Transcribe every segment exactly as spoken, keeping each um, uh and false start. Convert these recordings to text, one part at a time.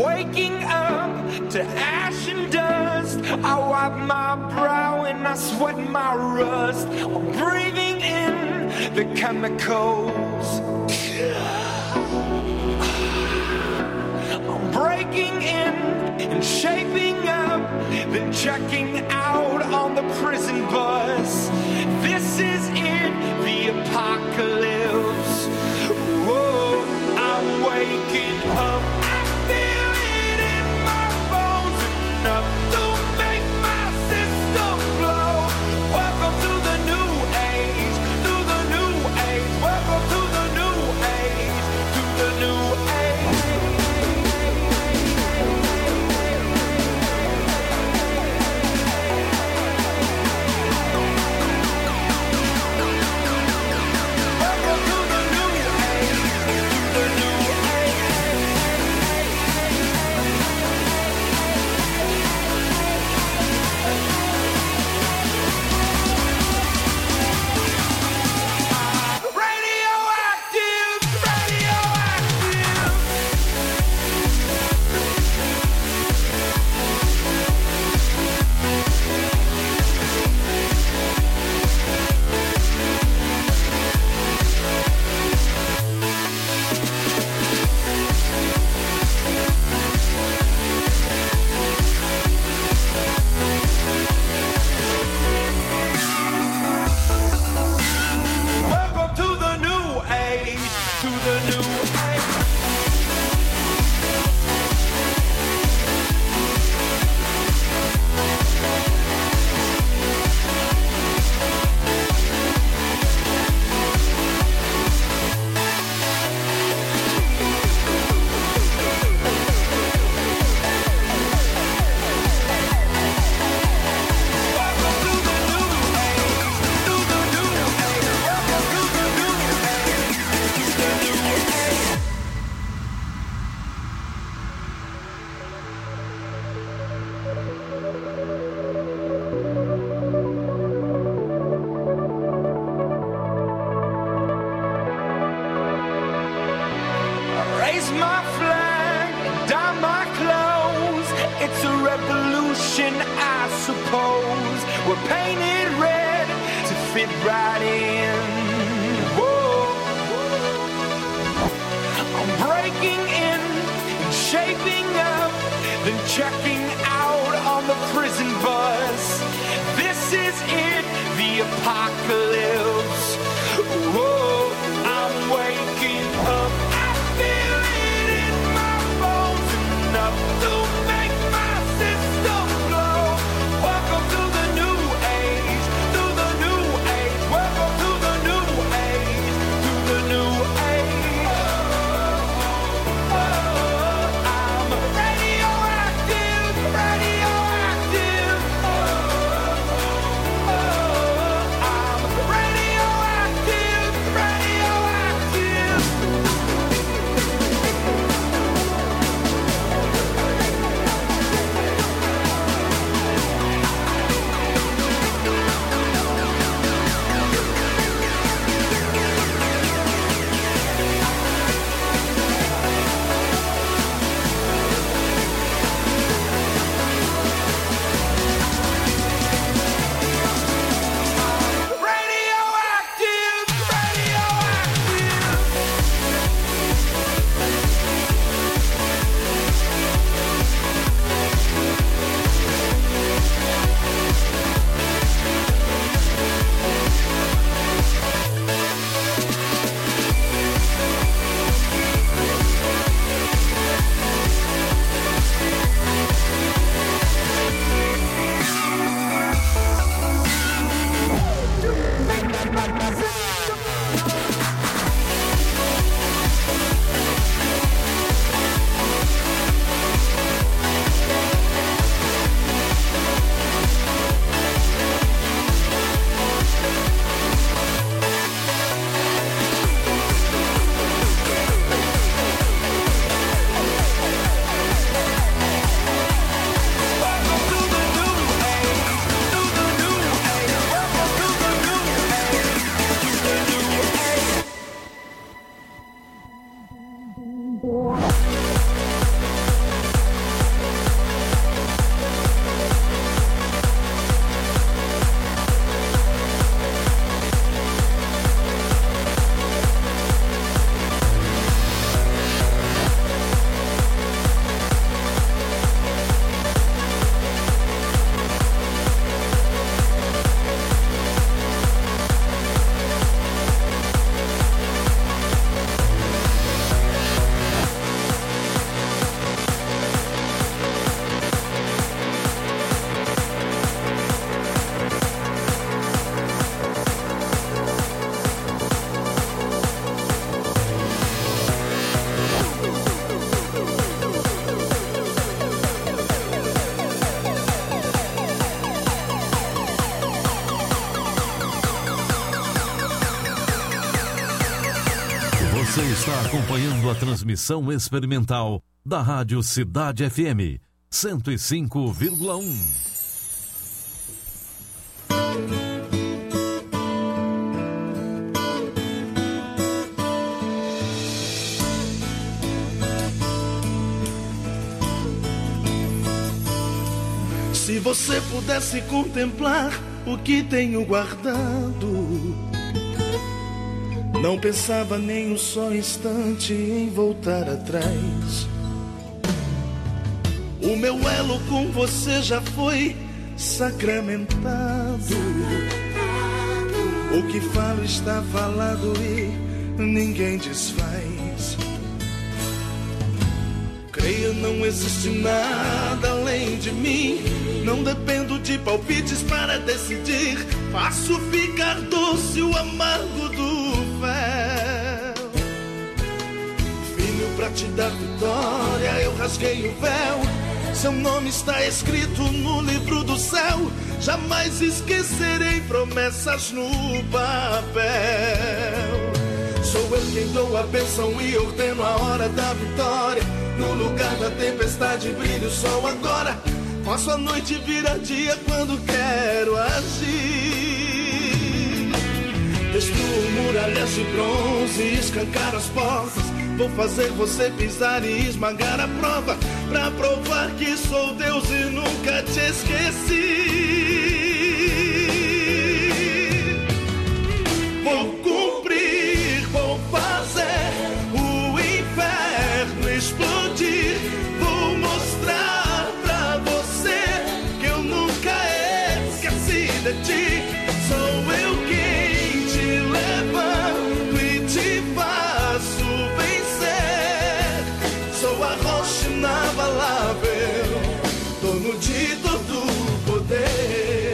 waking up to ash and dust. I wipe my brow and I sweat my rust. I'm breathing in the chemicals. I'm breaking in and shaping up, then checking out on the prison bus. This is it, the apocalypse. Whoa, I'm waking up. I feel it in my bones, enough to make my system blow. Welcome to the new age, to the new age. Welcome to the new age, to the new age. Radioactive, radioactive. acompanhando a transmissão experimental da Rádio Cidade F M cento e cinco vírgula um. Se você pudesse contemplar o que tenho guardado, não pensava nem um só instante em voltar atrás. O meu elo com você já foi sacramentado. O que falo está falado e ninguém desfaz. Creia, não existe nada além de mim. Não dependo de palpites para decidir. Faço ficar doce o amargo do fel. Filho, pra te dar vitória, eu rasguei o véu. Seu nome está escrito no livro do céu. Jamais esquecerei promessas no papel. Sou eu quem dou a bênção e ordeno a hora da vitória. No lugar da tempestade brilha o sol agora. Faço a noite virar dia quando quero agir. Destruo muralhas de bronze e escancar as portas. Vou fazer você pisar e esmagar a prova, pra provar que sou Deus e nunca te esqueci. Vou cumprir, vou fazer o inferno explodir. Vou mostrar pra você que eu nunca esqueci de ti. Sou eu quem te levanto e te faço vencer. Sou a rocha inabalável, dono de todo o poder.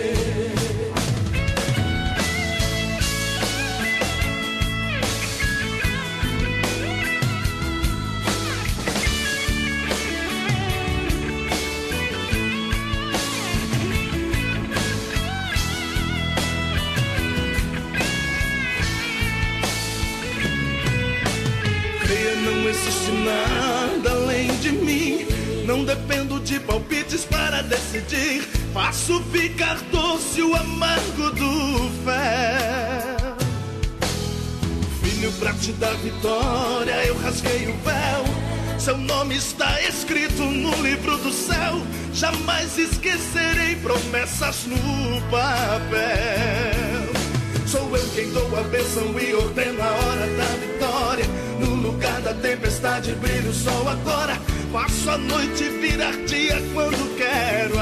Não existe nada além de mim. Não dependo de palpites para decidir. Faço ficar doce o amargo do fel. Filho, pra te dar vitória, eu rasguei o véu. Seu nome está escrito no livro do céu. Jamais esquecerei promessas no papel. Sou eu quem dou a bênção e ordeno a hora da vitória. No lugar da tempestade brilha o sol agora. Faço a noite virar dia quando quero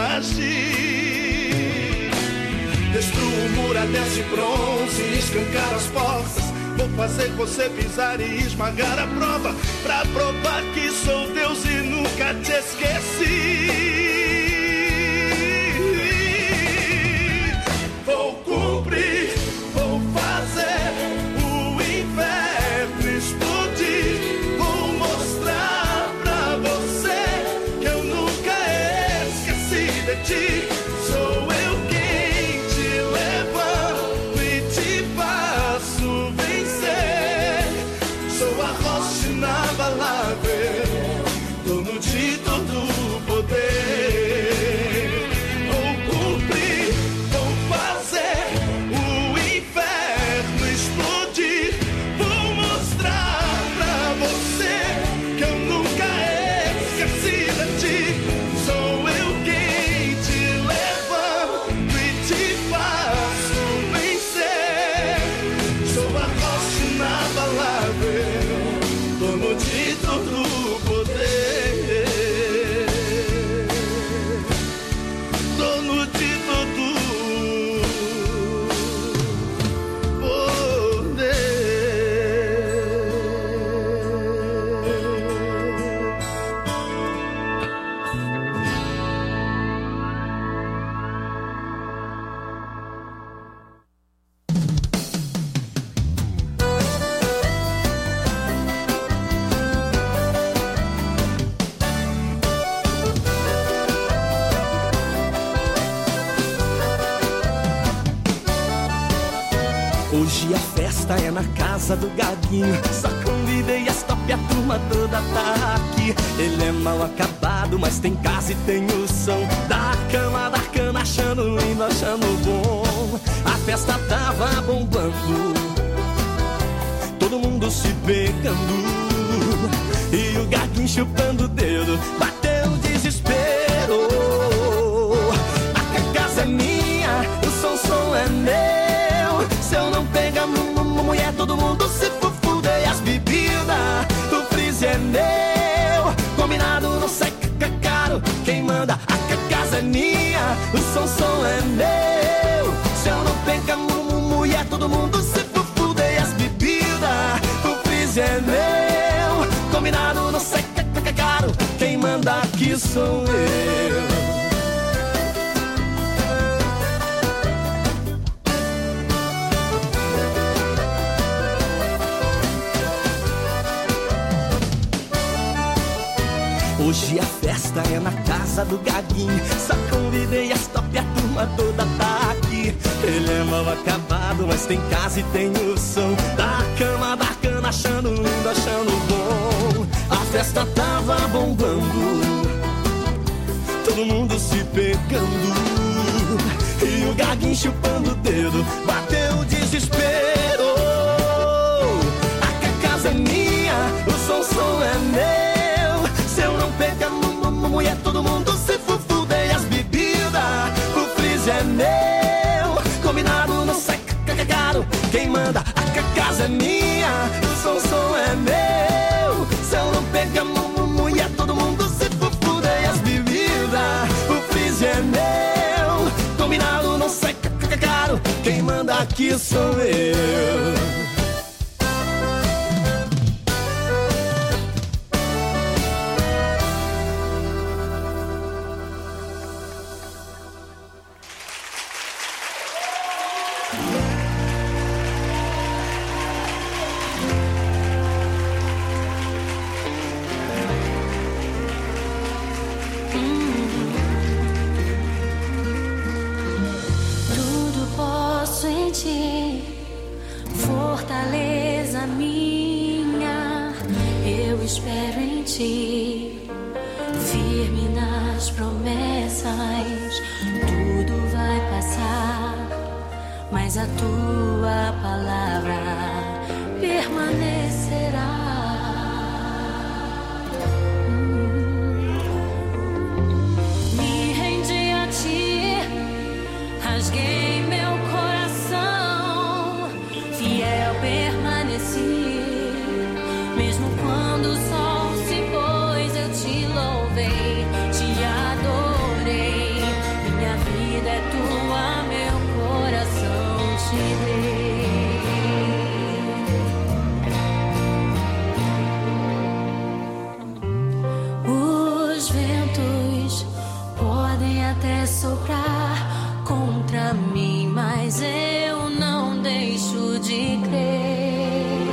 agir. Destruo muralhas de bronze e escancar as portas. Vou fazer você pisar e esmagar a prova, pra provar que sou Deus e nunca te esqueci. Vou cumprir, vou fazer o inferno explodir. Vou mostrar pra você que eu nunca esqueci de ti. Sou eu quem te levanto e te faço vencer. Sou a rocha inabalável, dono de todo o poder. Vou cumprir, vou fazer o inferno explodir. Vou mostrar pra você que eu nunca esqueci de ti. Sou eu quem te levanto e te faço vencer. Sou a rocha inabalável, dono de todo o poder. Dono de todo o poder. Hoje a festa é na casa do Gaguinho. Só convidei esta stop, a turma toda tá aqui. Ele é mal acabado, mas tem casa e tem o som da cama, da cana, achando lindo, achando bom. A festa tava bombando, todo mundo se pegando, e o gaguinho chupando o dedo, bateu o desespero. A casa é minha, o som, som é meu. Se eu não pegar mulher, todo mundo se fufuda. E as bebidas, o freezer é meu. Combinado não sai caro, quem manda, a casa é minha, o som, som é meu. Se eu não pegar mulher, todo mundo se fufuda. E as bebidas, o freezer é meu. Combinado não sai caro, quem manda aqui sou eu. Hoje a festa é na casa do Gaguinho. Só convidei as top, a turma toda tá aqui. Ele é mal acabado, mas tem casa e tem o som da cama, da cana, achando lindo, achando bom. A festa tava bombando, todo mundo se pegando, e o Gaguinho chupando o dedo, bateu o desespero. A casa é minha, o som, som é meu. Se eu não pegar mulher, todo mundo se fufuda. E as bebidas, o freezer é meu. Combinado não sai caro, quem manda, a casa é minha, o som, som é meu. Se eu não pegar mulher, todo mundo se fufuda. E as bebidas, o freezer é meu. Combinado não sai caro, quem manda aqui sou eu. Fortaleza minha, eu espero em ti, firme nas promessas. Tudo vai passar, mas a tua palavra permanecerá. Me rendi a ti, rasguei meu coração, fiel permaneci, mesmo quando o sol se pôs, eu te louvei, te adorei. Minha vida é tua, meu coração te dei. Os ventos podem até soprar contra mim, mas eu não deixo de crer.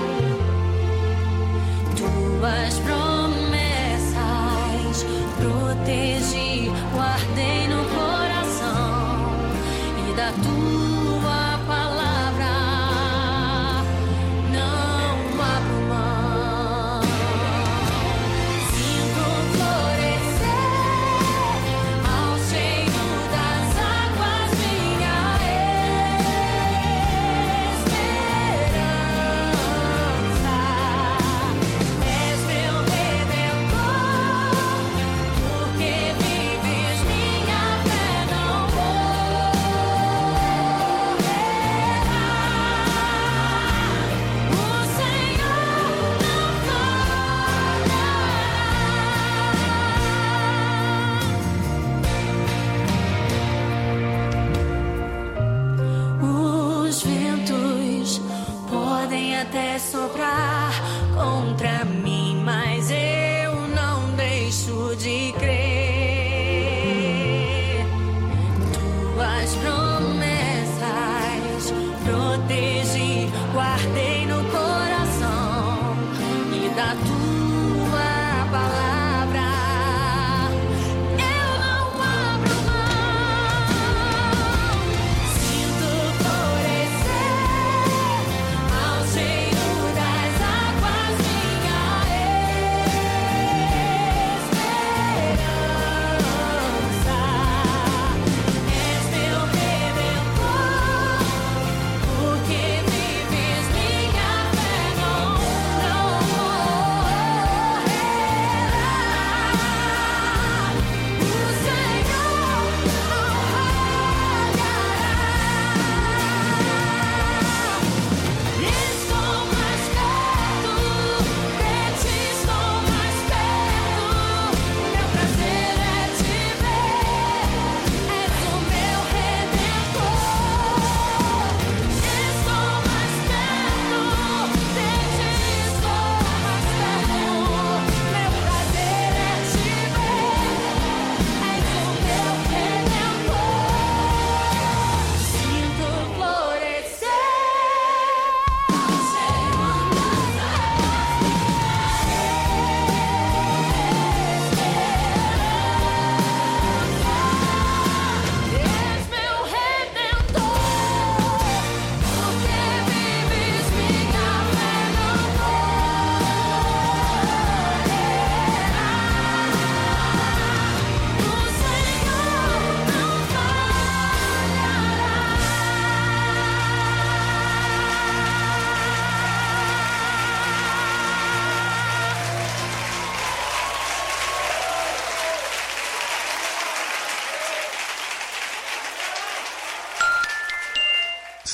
Tuas promessas protegi, guardei no coração, e da tua palavra não abro mão. Sinto florescer ao cheiro das águas minha esperança. És meu redentor, porque vives minha fé, não vou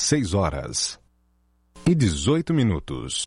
seis horas e dezoito minutos.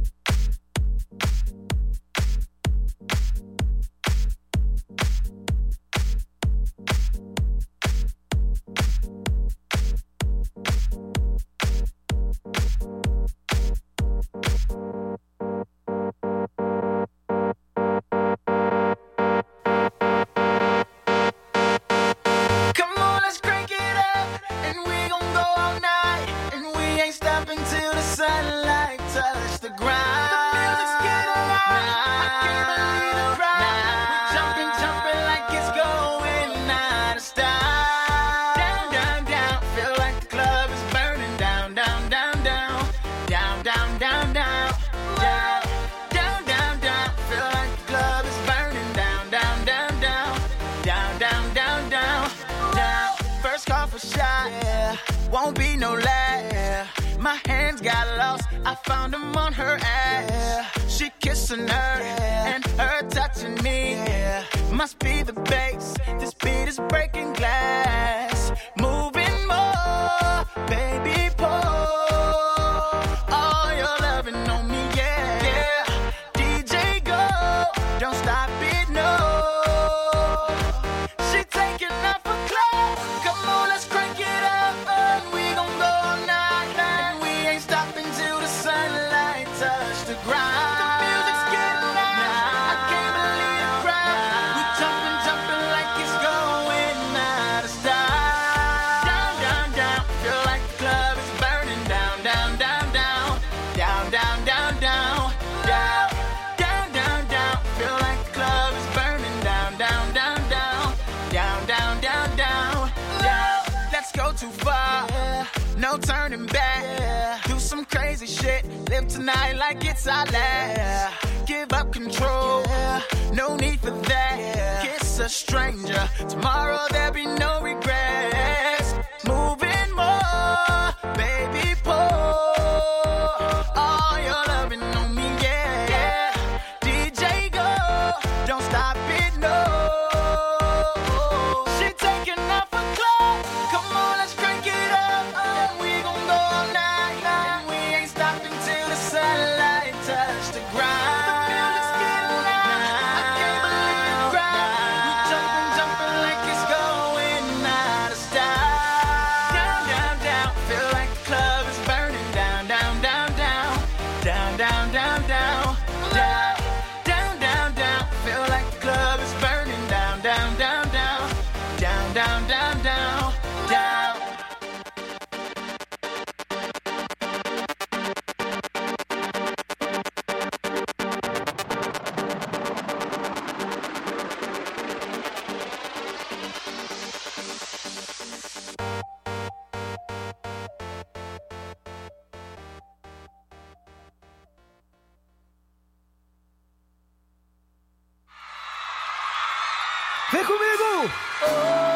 Vem comigo! Oh,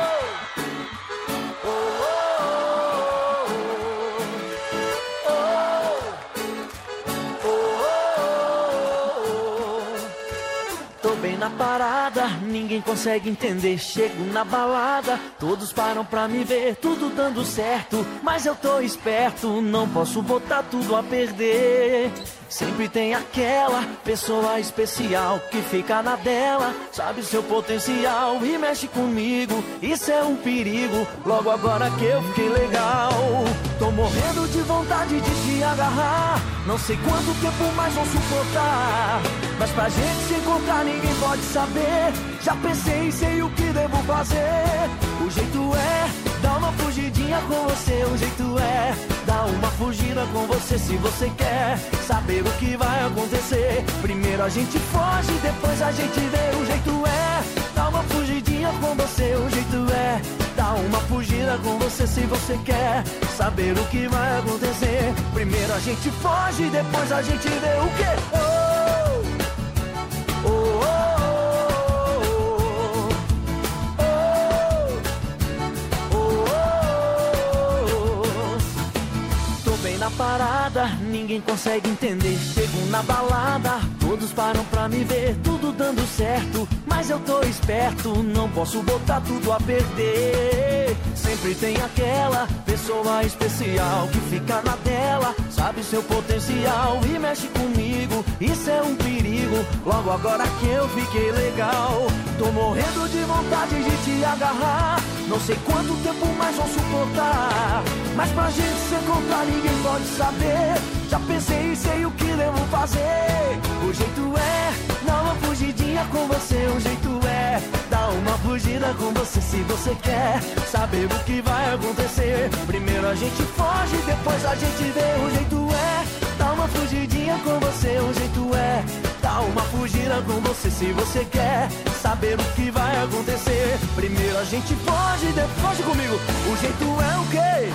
oh, oh, oh, oh. Tô bem na parada, ninguém consegue entender. Chego na balada, todos param pra me ver, tudo dando certo, mas eu tô esperto, não posso botar tudo a perder. Sempre tem aquela pessoa especial que fica na dela, sabe seu potencial e mexe comigo, isso é um perigo, logo agora que eu fiquei legal. Tô morrendo de vontade de te agarrar, não sei quanto tempo mais vão suportar, mas pra gente se encontrar ninguém pode saber. Já pensei e sei o que devo fazer. O jeito é dar uma fugidinha com você, o jeito é dar uma fugida com você. Se você quer saber o que vai acontecer, primeiro a gente foge, depois a gente vê. O jeito é dar uma fugidinha com você, o jeito é dar uma fugida com você. Se você quer saber o que vai acontecer, primeiro a gente foge, depois a gente vê. O quê? Oh, oh, oh, oh. Parada, ninguém consegue entender. Chego na balada, todo Todos param pra me ver, tudo dando certo, mas eu tô esperto, não posso botar tudo a perder. Sempre tem aquela pessoa especial que fica na tela, sabe seu potencial e mexe comigo, isso é um perigo. Logo agora que eu fiquei legal, tô morrendo de vontade de te agarrar. Não sei quanto tempo mais vão suportar, mas pra gente se encontrar ninguém pode saber. Já pensei e sei o que devo fazer. O jeito é dar uma fugidinha com você. O jeito é dar uma fugida com você. Se você quer saber o que vai acontecer, primeiro a gente foge, depois a gente vê. O jeito é dar uma fugidinha com você. O jeito é dar uma fugida com você. Se você quer saber o que vai acontecer, primeiro a gente foge, depois foge comigo. O jeito é o quê?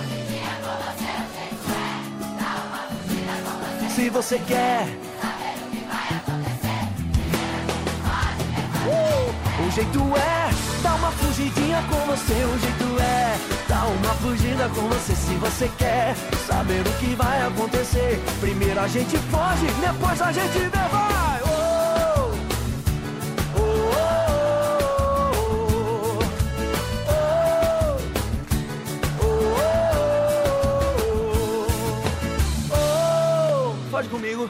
Se você quer saber o que vai acontecer, uh, o jeito é dar uma fugidinha com você. O jeito é dar uma fugida com você. Se você quer saber o que vai acontecer, primeiro a gente foge, depois a gente vê, vai! Oh, oh, oh, oh, oh. Pode comigo.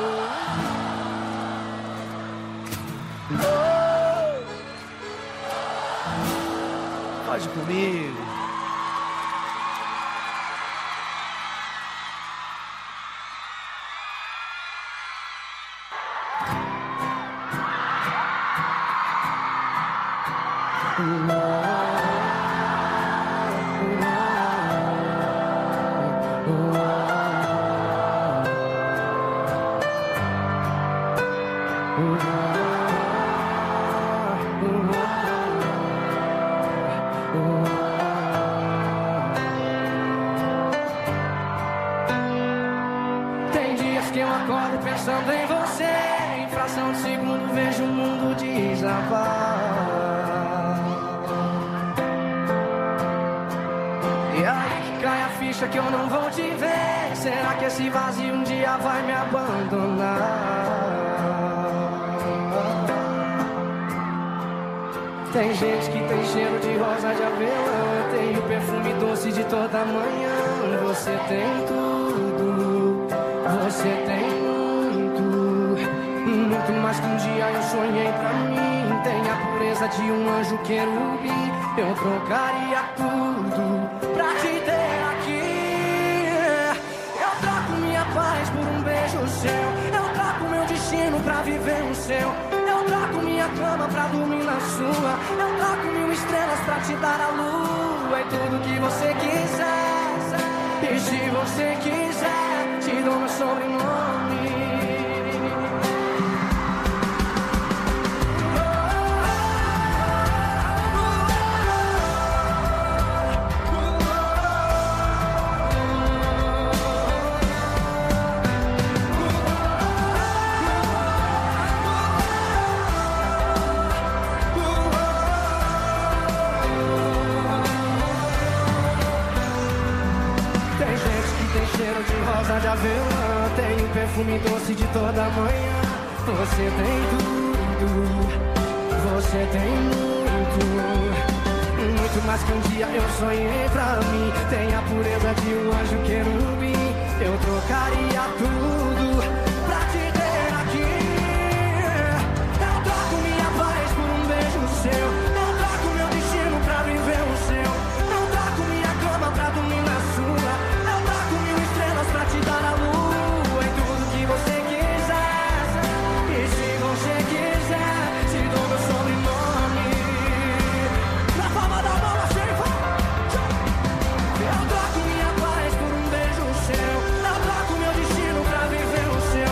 Oh. Pode comigo. Tem dias que eu acordo pensando em você, em fração de segundo vejo o mundo desabar. E aí que cai a ficha que eu não vou te ver. Será que esse vazio um dia vai me abandonar? Tem gente que tem cheiro de rosa de avelã, tem o perfume doce de toda manhã. Você tem tudo, você tem muito, muito mais que um dia eu sonhei pra mim. Tem a pureza de um anjo querubim. Eu trocaria tudo pra te ter aqui. Eu troco minha paz por um beijo seu. Eu troco meu destino pra viver o seu. Eu troco minha cama pra dormir na sua. Eu troco mil estrelas pra te dar a lua. E tudo que você quiser. E se você quiser, te dou meu sobrenome. Cheiro de rosa de avelã, tem o perfume doce de toda manhã. Você tem tudo, você tem muito, muito mais que um dia eu sonhei pra mim. Tem a pureza de um anjo querubim. Eu trocaria tudo pra te ter aqui. Eu troco minha paz por um beijo seu. Eu troco meu destino pra viver o seu. Eu troco minha cama pra dormir na sua. Pra te dar a lua em tudo que você quiser. E se você quiser, te dou meu sobrenome. Na palma da mão, assim, eu troco minha paz por um beijo seu. Eu troco meu destino pra viver o seu.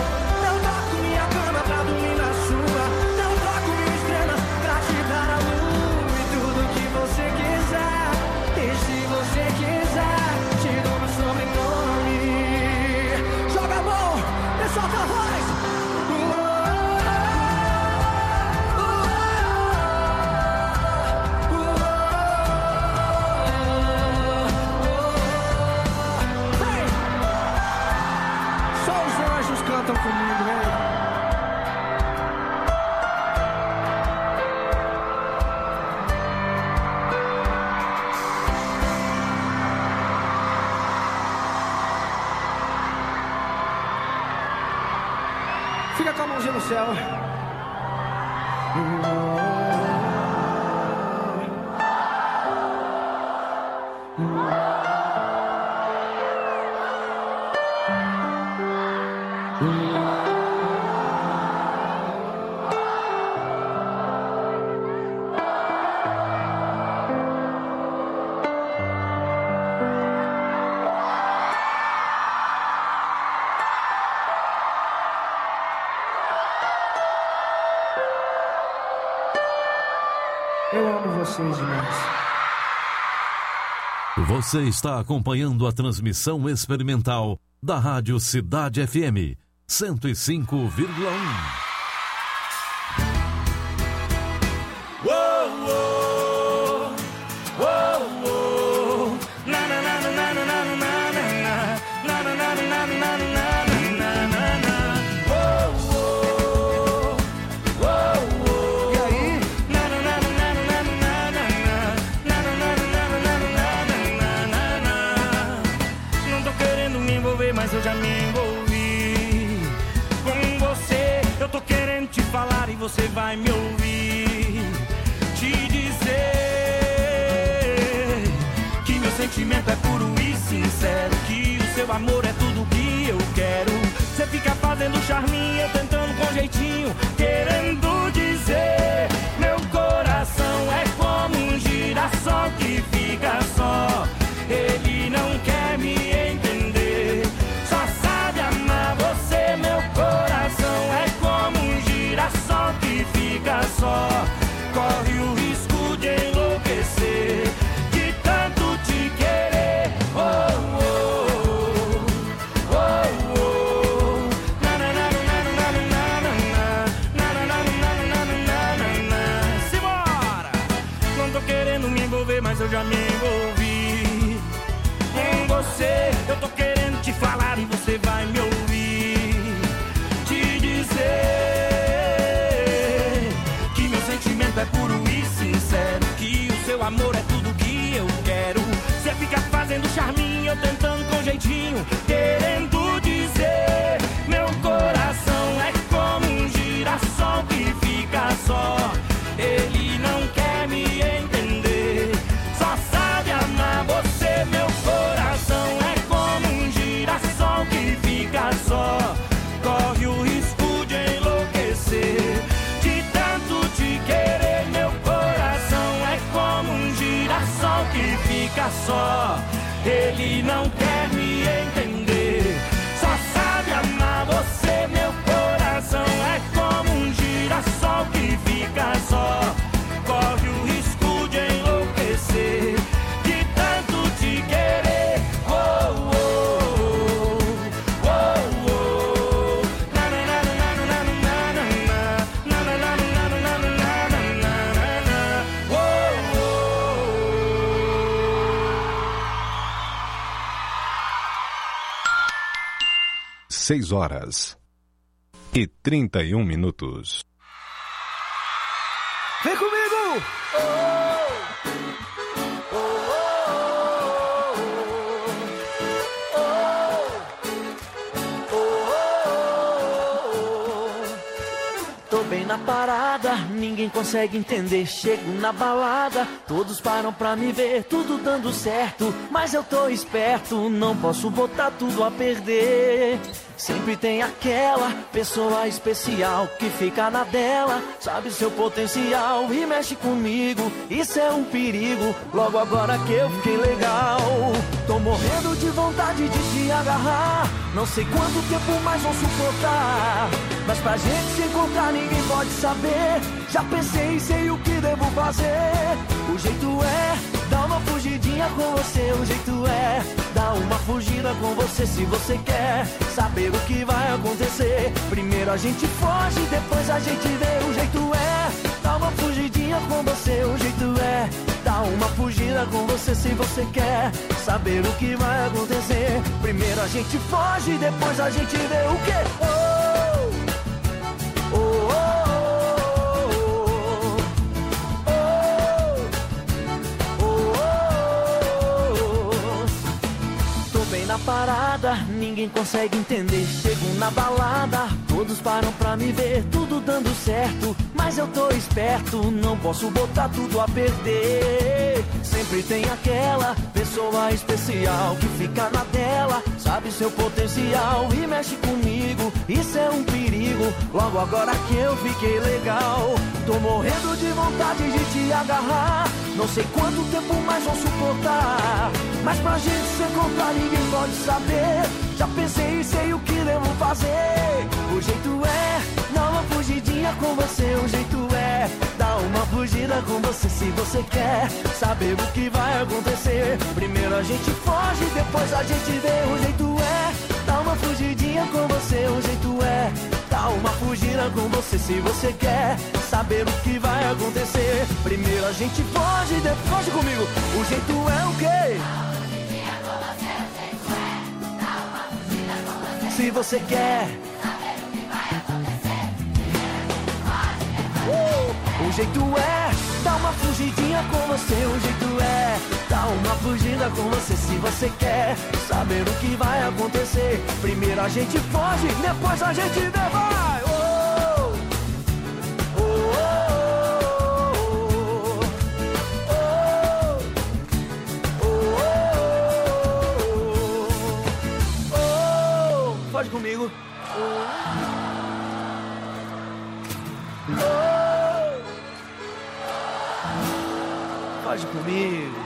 céu. Eu amo vocês demais. Você está acompanhando a transmissão experimental da Rádio Cidade F M cento e cinco vírgula um. Mas eu já me envolvi com você. Eu tô querendo te falar e você vai me ouvir. Te dizer que meu sentimento é puro e sincero, que o seu amor é tudo que eu quero. Você fica fazendo charminho, eu tentando com jeitinho, querendo dizer: meu coração é como um girassol que fica só. Ele não quer me entender, só sabe amar você. Meu coração é como um girassol que fica só. Corre o risco de enlouquecer, de tanto te querer. Oh, oh, oh, oh, oh. Na, na, na, na, na, na, na, na, na, na, na, na, na. Simbora! Não tô querendo me envolver, mas eu já me envolvi com você. Eu tô querendo te falar e você vai me ouvir. Te dizer que meu sentimento é puro e sincero, que o seu amor é tudo que eu quero. Você fica fazendo charminho, eu tentando com jeitinho, querendo dizer: meu coração é como um girassol que fica só. Ele não quer me entender, só sabe amar você. Meu coração é como um girassol que fica só. Corre o risco de enlouquecer, de tanto te querer. Meu coração é como um girassol que fica só. Ele não quer me entender, só sabe amar você. Meu coração é como um girassol que fica só. Corre o risco de enlouquecer, de tanto te querer. Oh, oh, oh, oh, oh. Na, na, na, na, na, na, na, na, na, na, na, na, na, na, na. Oh, Seis horas e trinta e um minutos. Vem comigo! Tô bem na parada, ninguém consegue entender. Chego na balada, todos param pra me ver, tudo dando certo, mas eu tô esperto, não posso botar tudo a perder. Sempre tem aquela pessoa especial que fica na dela, sabe seu potencial e mexe comigo, isso é um perigo. Logo agora que eu fiquei legal, tô morrendo de vontade de te agarrar. Não sei quanto tempo mais vão suportar, mas pra gente se encontrar ninguém pode saber. Já pensei e sei o que devo fazer. O jeito é dar uma fugidinha com você. O jeito é dar uma fugida com você. Se você quer saber o que vai acontecer, primeiro a gente foge, depois a gente vê. O jeito é dar uma fugidinha com você. O jeito é dar uma fugida com você. Se você quer saber o que vai acontecer, primeiro a gente foge, depois a gente vê. O quê? Oh, oh, oh, oh. Parada, parada, ninguém consegue entender. Chego na balada, todos param pra me ver, tudo dando certo, mas eu tô esperto, não posso botar tudo a perder. Sempre tem aquela pessoa especial que fica na tela, sabe seu potencial e mexe comigo, isso é um perigo. Logo agora que eu fiquei legal, tô morrendo de vontade de te agarrar. Não sei quanto tempo mais vão suportar, mas pra gente se encontrar ninguém pode saber. Já pensei e sei o que devo fazer. O jeito é dar uma fugidinha com você. O jeito é dar uma fugida com você. Se você quer saber o que vai acontecer, primeiro a gente foge, depois a gente vê. O jeito é dar uma fugidinha com você. O jeito é dar uma fugida com você. Se você quer saber o que vai acontecer, primeiro a gente foge, depois foge comigo. O jeito é o quê? Se você quer saber o que vai acontecer, uh! O jeito é dar uma fugidinha com você. O jeito é dar uma fugida com você. Se você quer saber o que vai acontecer, primeiro a gente foge, depois a gente vê, vai! Oh! Pode comigo. Oh. Oh. Pode comigo.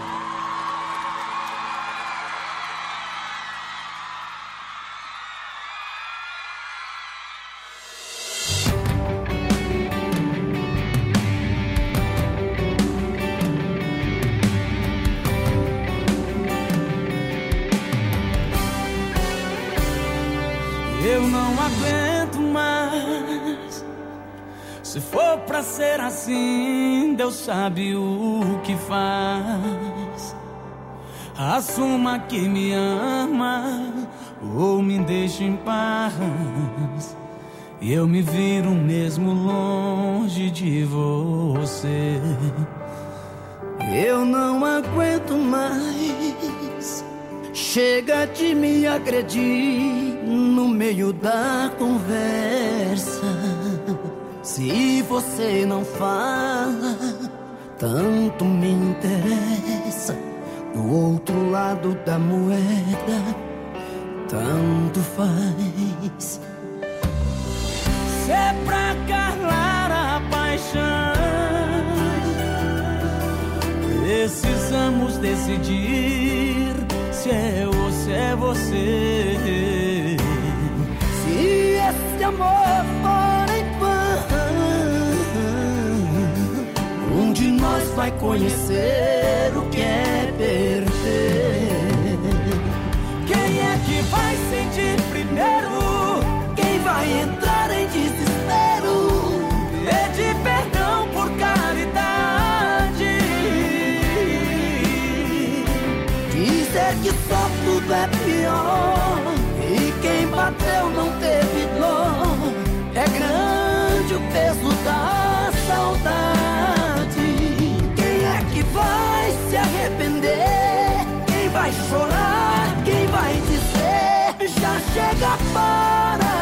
Eu não aguento mais. Se for pra ser assim, Deus sabe o que faz. Assuma que me ama ou me deixe em paz. Eu me viro mesmo longe de você. Eu não aguento mais. Chega de me agredir no meio da conversa. Se você não fala, tanto me interessa. Do outro lado da moeda, tanto faz. Se é pra calar a paixão, precisamos decidir se é ou se é você. Se esse amor for em vão, um de nós vai conhecer o que é perder. Quem é que vai sentir primeiro? Quem vai entrar em desespero? Pedir perdão por caridade, dizer que só tudo é pior e quem bateu não teve dó. É grande o peso da saudade. Quem é que vai se arrepender? Quem vai chorar? Quem vai dizer já chega para?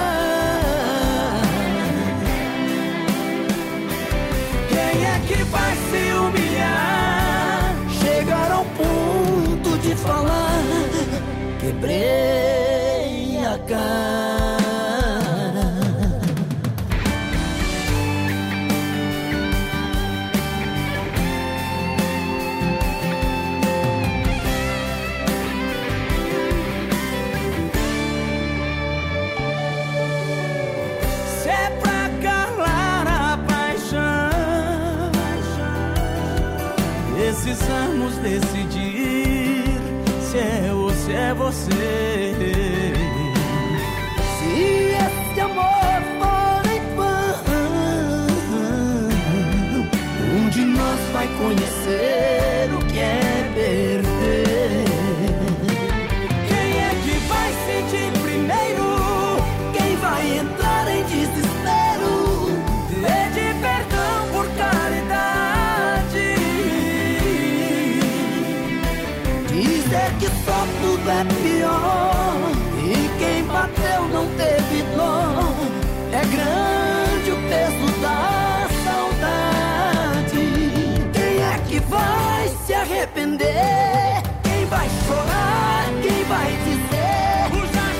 quem é que vai se humilhar? Chegar ao ponto de falar, quebrei a cara. Se é pra calar a paixão, precisamos decidir se é ou se é você. Se esse amor for em vão, um de nós vai conhecer o que é perder. Quem é que vai sentir primeiro? Quem vai entrar em desespero? Pedir perdão por caridade, Dizer que só tudo é pior e arrepender? Quem vai chorar? Quem vai dizer? O já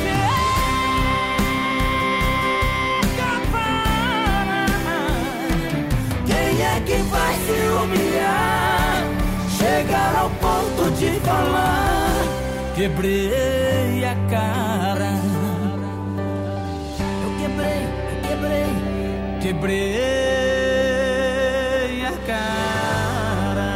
chega. Quem é que vai se humilhar? Chegar ao ponto de falar: Quebrei a cara. eu quebrei, eu quebrei. Quebrei a cara.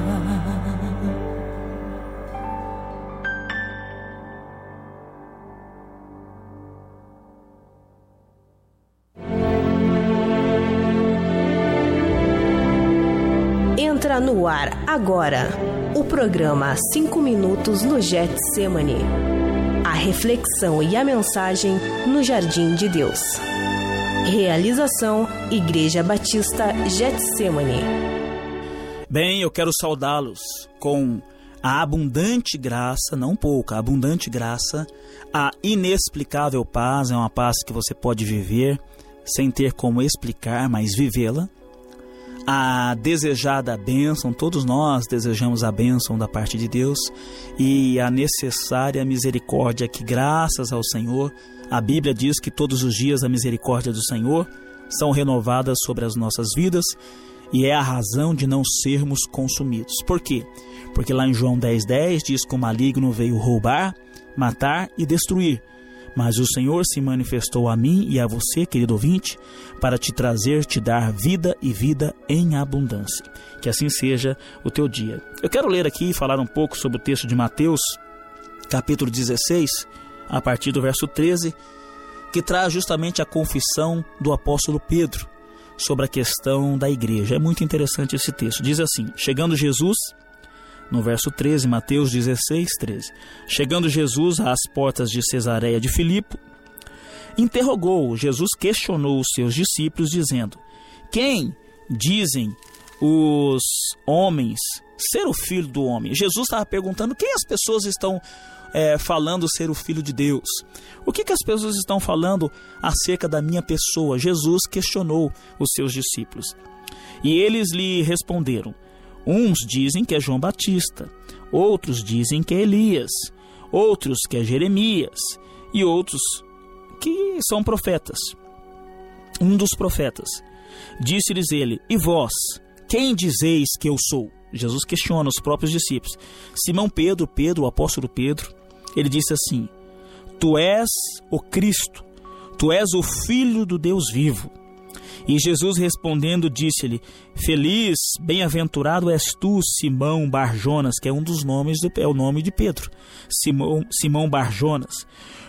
Entra no ar agora o programa cinco minutos no Getsemane. A reflexão e a mensagem no Jardim de Deus. Realização Igreja Batista Getsemane. Bem, eu quero saudá-los com a abundante graça, não pouca, a abundante graça, a inexplicável paz, é uma paz que você pode viver sem ter como explicar, mas vivê-la. A desejada bênção, todos nós desejamos a bênção da parte de Deus, e a necessária misericórdia que, graças ao Senhor, a Bíblia diz que todos os dias a misericórdia do Senhor são renovadas sobre as nossas vidas, e é a razão de não sermos consumidos. Por quê? Porque lá em João dez, dez diz que o maligno veio roubar, matar e destruir. Mas o Senhor se manifestou a mim e a você, querido ouvinte, para te trazer, te dar vida e vida em abundância. Que assim seja o teu dia. Eu quero ler aqui e falar um pouco sobre o texto de Mateus, capítulo dezesseis, a partir do verso treze, que traz justamente a confissão do apóstolo Pedro sobre a questão da igreja. É muito interessante esse texto. Diz assim: chegando Jesus... No verso treze, Mateus dezesseis, treze. Chegando Jesus às portas de Cesareia de Filipe, interrogou, Jesus questionou os seus discípulos, dizendo: quem dizem os homens ser o Filho do Homem? Jesus estava perguntando quem as pessoas estão é, falando ser o Filho de Deus. O que, que as pessoas estão falando acerca da minha pessoa? Jesus questionou os seus discípulos. E eles lhe responderam: uns dizem que é João Batista, outros dizem que é Elias, outros que é Jeremias, e outros que são profetas. Um dos profetas. Disse-lhes ele: e vós, quem dizeis que eu sou? Jesus questiona os próprios discípulos. Simão Pedro, Pedro, o apóstolo Pedro, ele disse assim: tu és o Cristo, tu és o Filho do Deus vivo. E Jesus respondendo disse-lhe: feliz, bem-aventurado és tu, Simão Barjonas, que é um dos nomes, do, é o nome de Pedro, Simão, Simão Barjonas,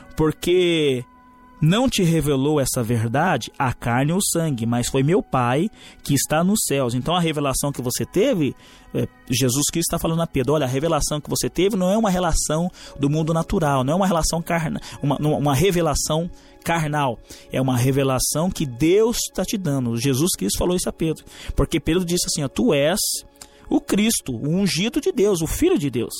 porque não te revelou essa verdade a carne ou sangue, mas foi meu Pai que está nos céus. Então a revelação que você teve, é, Jesus Cristo está falando a Pedro: olha, a revelação que você teve não é uma relação do mundo natural, não é uma relação carnal, uma, uma revelação carnal, é uma revelação que Deus está te dando. Jesus Cristo falou isso a Pedro, porque Pedro disse assim: ó, tu és o Cristo, o ungido de Deus, o Filho de Deus.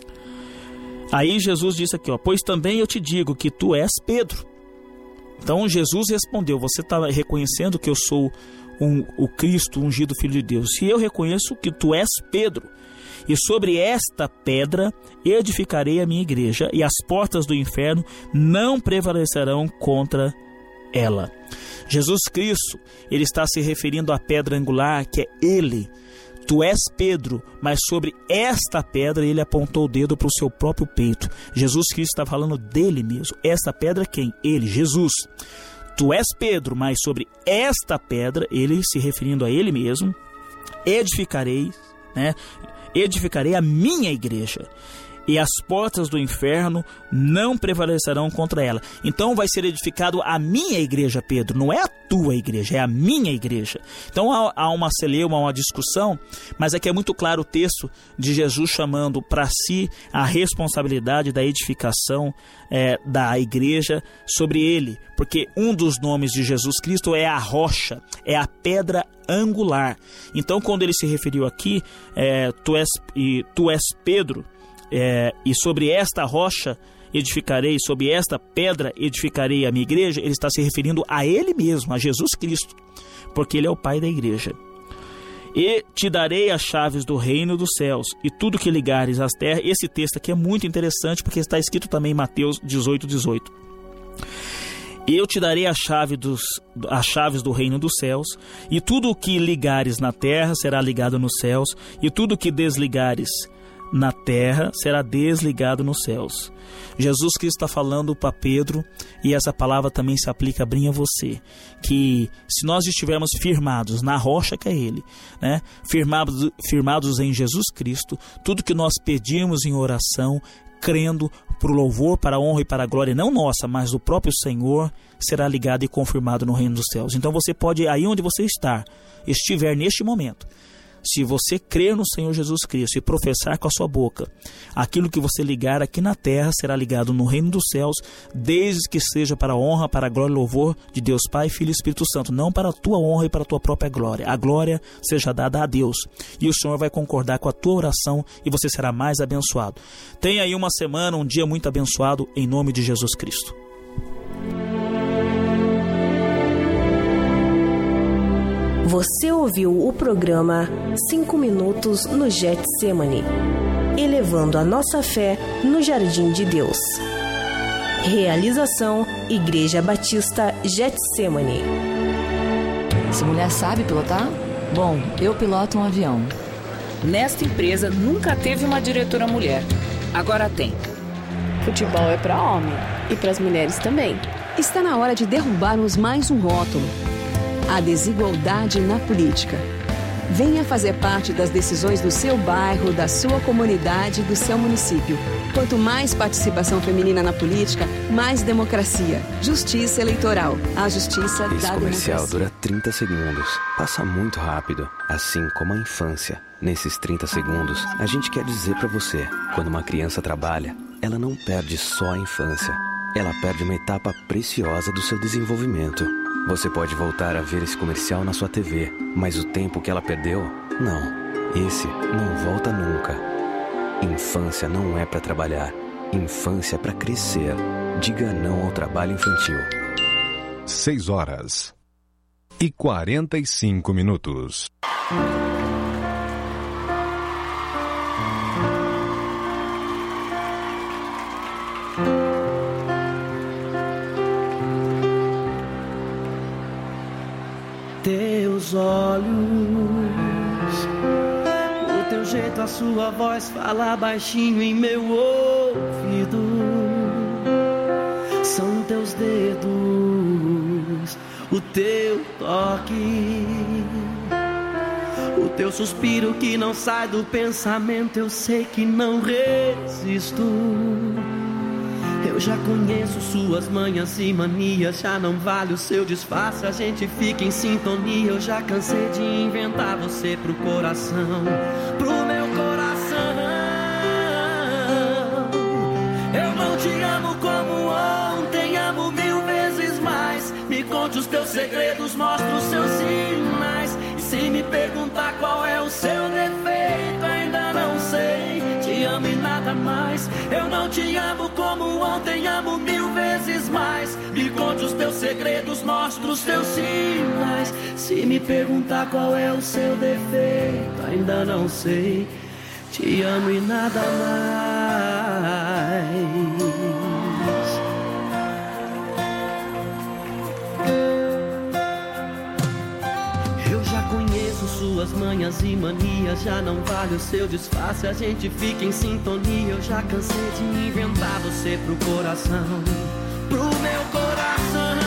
Aí Jesus disse aqui, ó, pois também eu te digo que tu és Pedro. Então Jesus respondeu: você está reconhecendo que eu sou um, o Cristo, o ungido Filho de Deus, e eu reconheço que tu és Pedro, e sobre esta pedra edificarei a minha igreja, e as portas do inferno não prevalecerão contra ela. Jesus Cristo, ele está se referindo à pedra angular, que é ele. Tu és Pedro, mas sobre esta pedra ele apontou o dedo para o seu próprio peito. Jesus Cristo está falando dele mesmo. Esta pedra quem? Ele, Jesus. Tu és Pedro, mas sobre esta pedra, ele se referindo a ele mesmo, edificarei, né? Edificarei a minha igreja, e as portas do inferno não prevalecerão contra ela. Então vai ser edificado a minha igreja, Pedro, não é a tua igreja, é a minha igreja. Então há, há uma celeuma, uma discussão, mas aqui é muito claro o texto de Jesus chamando para si a responsabilidade da edificação é, da igreja sobre ele, porque um dos nomes de Jesus Cristo é a rocha, é a pedra angular. Então quando ele se referiu aqui, é, tu, és, e, tu és Pedro, É, e sobre esta rocha edificarei, sobre esta pedra edificarei a minha igreja, ele está se referindo a ele mesmo, a Jesus Cristo, porque ele é o Pai da igreja. E te darei as chaves do reino dos céus, e tudo que ligares às terras. Esse texto aqui é muito interessante, porque está escrito também em Mateus dezoito, dezoito. Eu te darei a chave dos, as chaves do reino dos céus, e tudo o que ligares na terra será ligado nos céus, e tudo o que desligares na terra será desligado nos céus. Jesus Cristo está falando para Pedro, e essa palavra também se aplica bem a você, que se nós estivermos firmados na rocha que é Ele, né? firmados, firmados em Jesus Cristo, tudo que nós pedimos em oração, crendo para o louvor, para a honra e para a glória, não nossa, mas do próprio Senhor, será ligado e confirmado no reino dos céus. Então você pode, aí onde você está, estiver neste momento, se você crer no Senhor Jesus Cristo e professar com a sua boca, aquilo que você ligar aqui na terra será ligado no reino dos céus, desde que seja para a honra, para a glória e louvor de Deus Pai, Filho e Espírito Santo, não para a tua honra e para a tua própria glória. A glória seja dada a Deus, e o Senhor vai concordar com a tua oração e você será mais abençoado. Tenha aí uma semana, um dia muito abençoado, em nome de Jesus Cristo. Você ouviu o programa cinco minutos no Getsemane, elevando a nossa fé no Jardim de Deus. Realização Igreja Batista Getsemane. Essa mulher sabe pilotar? Bom, eu piloto um avião. Nesta empresa nunca teve uma diretora mulher. Agora tem. Futebol é para homem e para as mulheres também. Está na hora de derrubarmos mais um rótulo: a desigualdade na política. Venha fazer parte das decisões do seu bairro, da sua comunidade, do seu município. Quanto mais participação feminina na política, mais democracia. Justiça eleitoral. A justiça da democracia. Esse comercial dura trinta segundos. Passa muito rápido, assim como a infância. Nesses trinta segundos, a gente quer dizer pra você, quando uma criança trabalha, ela não perde só a infância. Ela perde uma etapa preciosa do seu desenvolvimento. Você pode voltar a ver esse comercial na sua T V, mas o tempo que ela perdeu, não. Esse não volta nunca. Infância não é para trabalhar. Infância é para crescer. Diga não ao trabalho infantil. seis horas e quarenta e cinco minutos. Teus olhos, o teu jeito, a sua voz fala baixinho em meu ouvido. São teus dedos, o teu toque, o teu suspiro que não sai do pensamento. Eu sei que não resisto. Eu já conheço suas manhas e manias, já não vale o seu disfarce, a gente fica em sintonia. Eu já cansei de inventar você pro coração, pro meu coração. Eu não te amo como ontem, amo mil vezes mais. Me conte os teus segredos, mostra os seus sinais. E se me perguntar qual é o seu defeito, ainda não sei. Te amo e nada mais. Eu não te amo como ontem, amo mil vezes mais. Me conte os teus segredos, mostra os teus sinais. Se me perguntar qual é o seu defeito, ainda não sei. Te amo e nada mais. Suas manhas e manias, já não vale o seu disfarce, a gente fica em sintonia. Eu já cansei de inventar você pro coração, pro meu coração.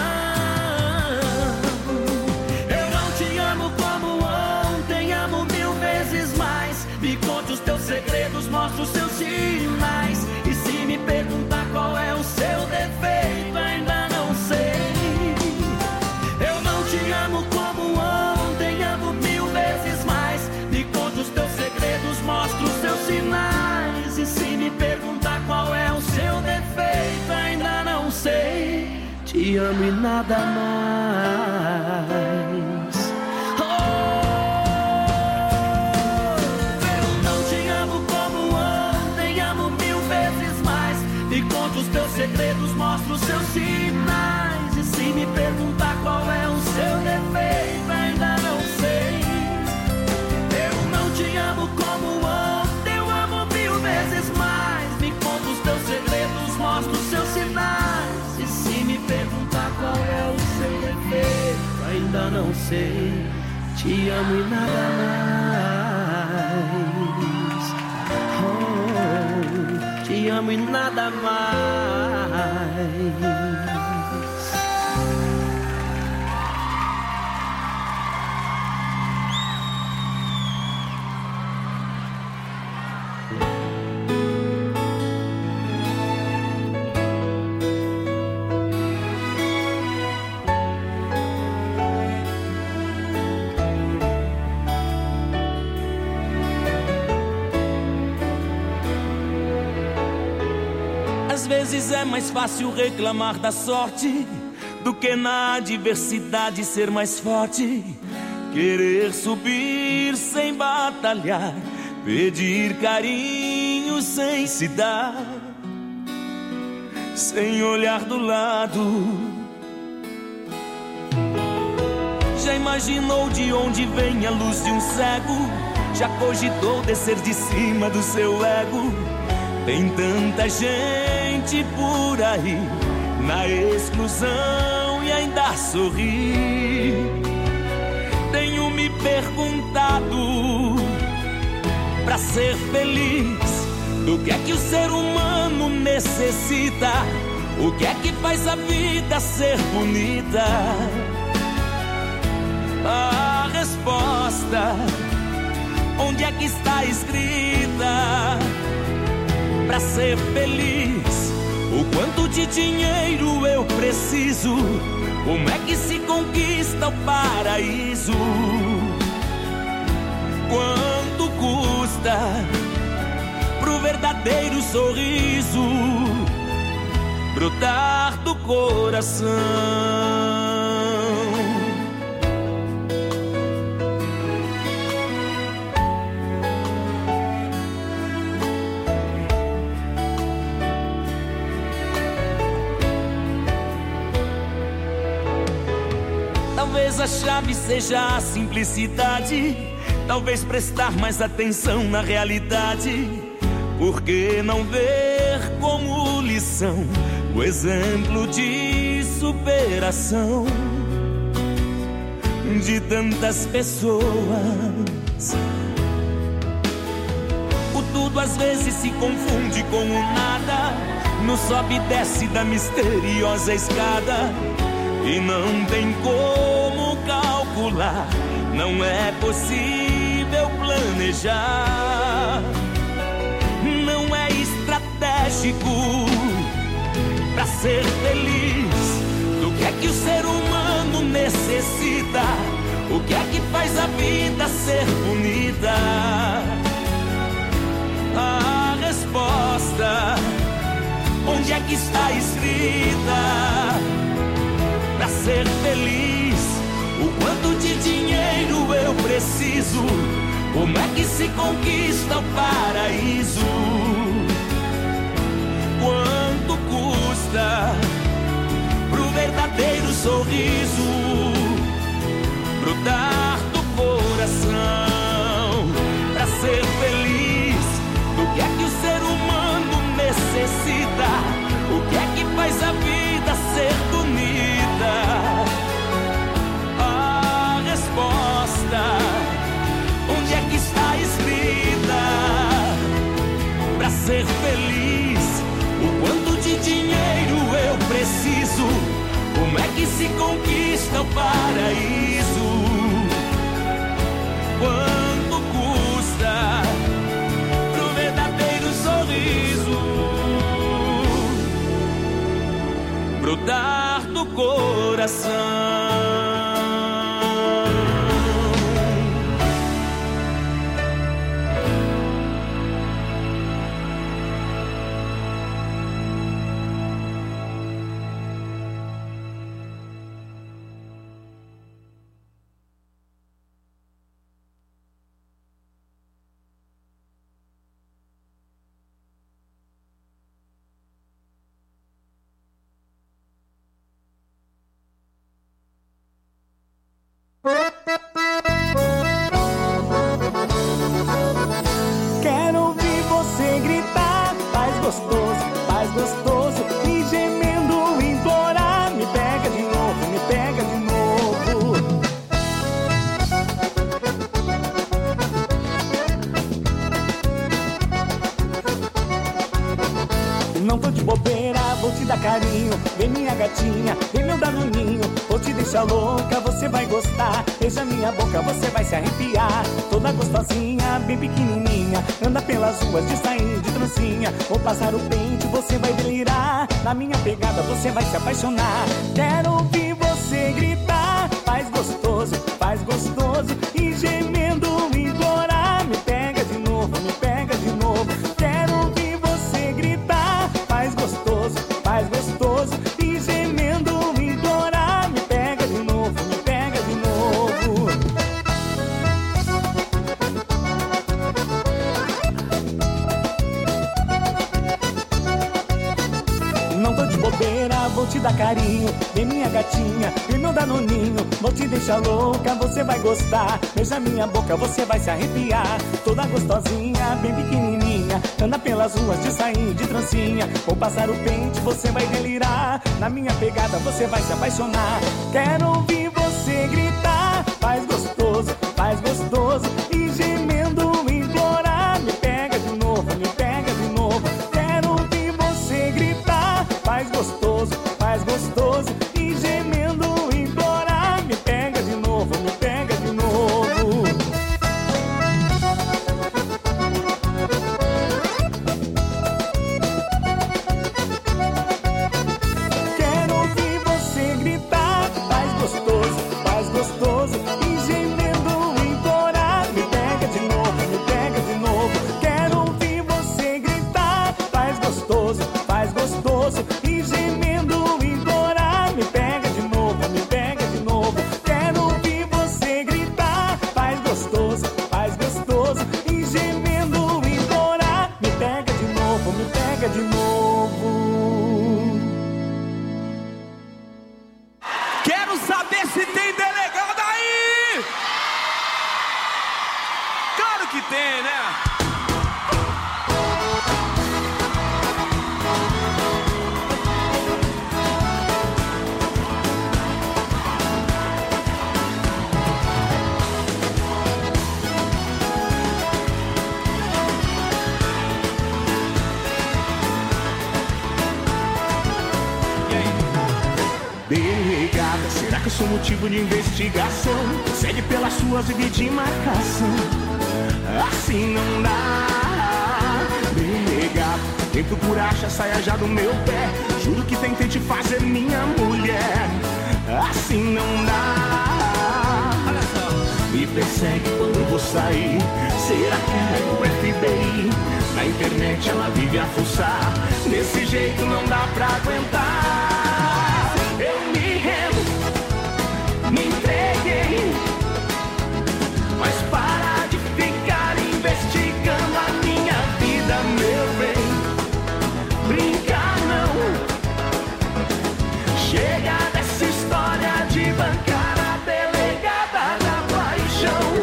Eu não te amo como ontem, amo mil vezes mais. Me conte os teus segredos, mostra os seus sinais. E se me perguntar qual é o seu defeito, ainda não sei. Eu não te amo como ontem, amo mil vezes mais. Me conte os teus segredos, mostra os seus sinais. E se me perguntar qual é o seu defeito, ainda não sei. Te amo e nada mais. Oh, eu não te amo como ontem, amo mil vezes mais. Me conte os teus segredos, mostra os seus sinais. E se me perguntar qual é o seu defeito, ainda não sei. não sei. Te amo e nada mais. Oh, te amo e nada mais. Às vezes é mais fácil reclamar da sorte do que na adversidade ser mais forte. Querer subir sem batalhar, pedir carinho sem se dar, sem olhar do lado. Já imaginou de onde vem a luz de um cego? Já cogitou descer de cima do seu ego? Tem tanta gente por aí na exclusão e ainda sorri. Tenho me perguntado, pra ser feliz, do que é que o ser humano necessita? O que é que faz a vida ser bonita? A resposta, onde é que está escrita? Pra ser feliz, o quanto de dinheiro eu preciso? Como é que se conquista o paraíso? Quanto custa pro verdadeiro sorriso brotar do coração? Talvez a chave seja a simplicidade, talvez prestar mais atenção na realidade. Por que não ver como lição o exemplo de superação de tantas pessoas? O tudo às vezes se confunde com o nada, no sobe e desce da misteriosa escada. E não tem como calcular, não é possível planejar. Não é estratégico pra ser feliz. Do que é que o ser humano necessita? O que é que faz a vida ser bonita? A resposta, onde é que está escrita? Pra ser feliz, o quanto de dinheiro eu preciso? Como é que se conquista o paraíso? Quanto custa pro verdadeiro sorriso brotar do coração? Pra ser feliz, do que é que o ser humano necessita? O que é que faz a vida ser bonita? A resposta, onde é que está escrita? Pra ser feliz, o quanto de dinheiro eu preciso? Como é que se conquista o paraíso? Quanto custa pro verdadeiro sorriso brotar do coração? carinho, vem minha gatinha, vem meu danoninho, vou te deixar louca, você vai gostar. Beija minha boca, você vai se arrepiar. Toda gostosinha, bem pequenininha, anda pelas ruas de sair de trancinha. Vou passar o pente, você vai delirar. Na minha pegada você vai se apaixonar. Quero ouvir você gritar, faz gostoso, faz gostoso, e gemendo implorar. Me pega de novo, me pega de novo. Quero ouvir você gritar, faz gostoso, faz gostoso, e gemendo implorar. Me pega de novo, me pega de novo. Não tô de bobeira, vou te dar carinho, vem minha gatinha, vem meu danoninho, vou te deixar louca, você vai gostar. Beija minha boca, você vai se arrepiar. Toda gostosinha, bem pequenininha, anda pelas ruas de sair de trancinha. Vou passar o pente, você vai delirar. Na minha pegada você vai se apaixonar. Quero ouvir você gritar, faz gostoso, faz gostoso, e gemendo implorar. Me pega de novo, me pega de novo. Quero ouvir você gritar, faz gostoso, faz gostoso, e gemendo implorar. Me pega de novo, me pega de novo. Quero ouvir você gritar, faz gostoso, faz gostoso, e gemendo implorar. Me pega de novo, me pega de novo. Quero ouvir você gritar, faz gostoso, faz gostoso, e gemendo implorar. Me pega de novo, me pega de novo. Quero ouvir você gritar, faz gostoso, faz gostoso, e gemendo implorar. Me pega de novo, me pega de novo. Quero saber se tem delegado aí! Claro que tem, né? Delegada, será que eu sou motivo de investigação? Segue pelas suas e de marcação. Assim não dá. Delegada, vem procurar achar saia já do meu pé. Juro que tentei te fazer minha mulher. Assim não dá. Me persegue quando eu vou sair. Será que é o F B I? Na internet ela vive a fuçar. Desse jeito não dá pra aguentar. Eu me rendo, me entreguei, mas para de ficar investigando a minha vida, meu bem. Brincar não. Chega dessa história de bancar a delegada da paixão.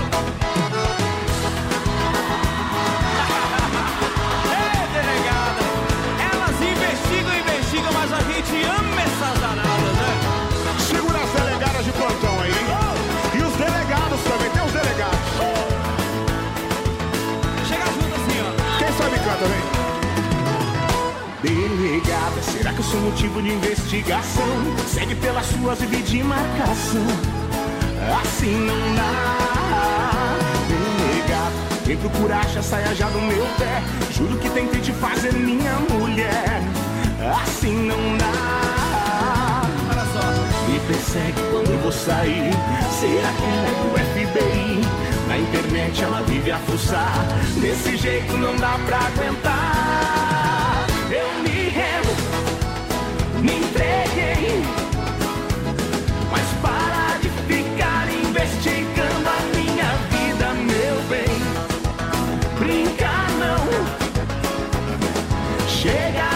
Ei, delegada, elas investigam, investigam, mas a gente ama essas danadas, né? Segura as delegadas de plantão aí, hein? E os delegados também, tem os delegados. Chega junto assim, ó. Quem sabe canta, vem. Delegada, será que eu sou motivo de investigação? Segue pelas suas e de marcação. Assim não dá. Delegada, vem procurar achar saia já do meu pé. Juro que tentei te fazer minha mulher. Assim não dá. Olha só. Me persegue quando eu vou sair. Será que é o F B I? Na internet ela vive a fuçar. Desse jeito não dá pra aguentar. Eu me rendo, me entreguei, mas para de ficar investigando a minha vida, meu bem. Brincar não. Chega